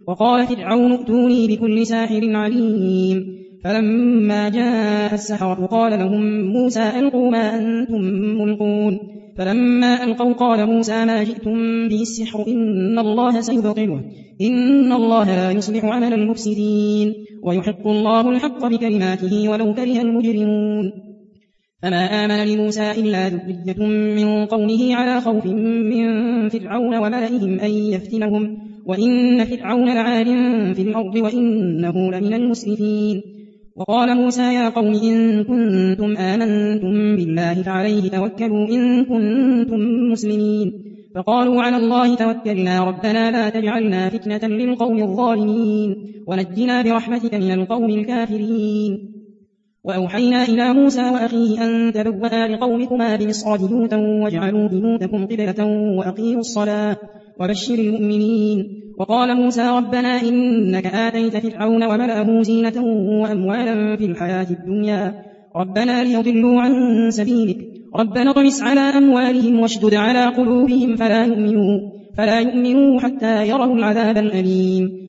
وقال فرعون ائتوني بكل ساحر عليم. فلما جاء السحرة قال لهم موسى ألقوا ما أنتم ملقون. فلما ألقوا قال موسى ما جئتم به السحر إن الله سيبطله إن الله لا يصلح عمل المفسدين ويحق الله الحق بكلماته ولو كره المجرمون. فما آمن لموسى إلا ذرية من قومه على خوف من فرعون وملئهم أن يفتنهم وإن فرعون لعال في الأرض وإنه لمن المسرفين. وقال موسى يا قوم إن كنتم آمنتم بالله فعليه توكلوا إن كنتم مسلمين. فقالوا على الله توكلنا ربنا لا تجعلنا فتنة للقوم الظالمين ونجنا برحمتك من القوم الكافرين. وأوحينا إلى موسى وأخيه أن تبوأ لقومكما بمصر بيوتا واجعلوا بيوتكم قبلة وأقيموا الصلاة وبشر المؤمنين. وقال موسى ربنا إنك آتيت فرعون وملأه زينة وأموالا في الحياة الدنيا ربنا ليضلوا عن سبيلك ربنا اطمس على أموالهم واشدد على قلوبهم فلا يؤمنوا حتى يروا العذاب الأليم.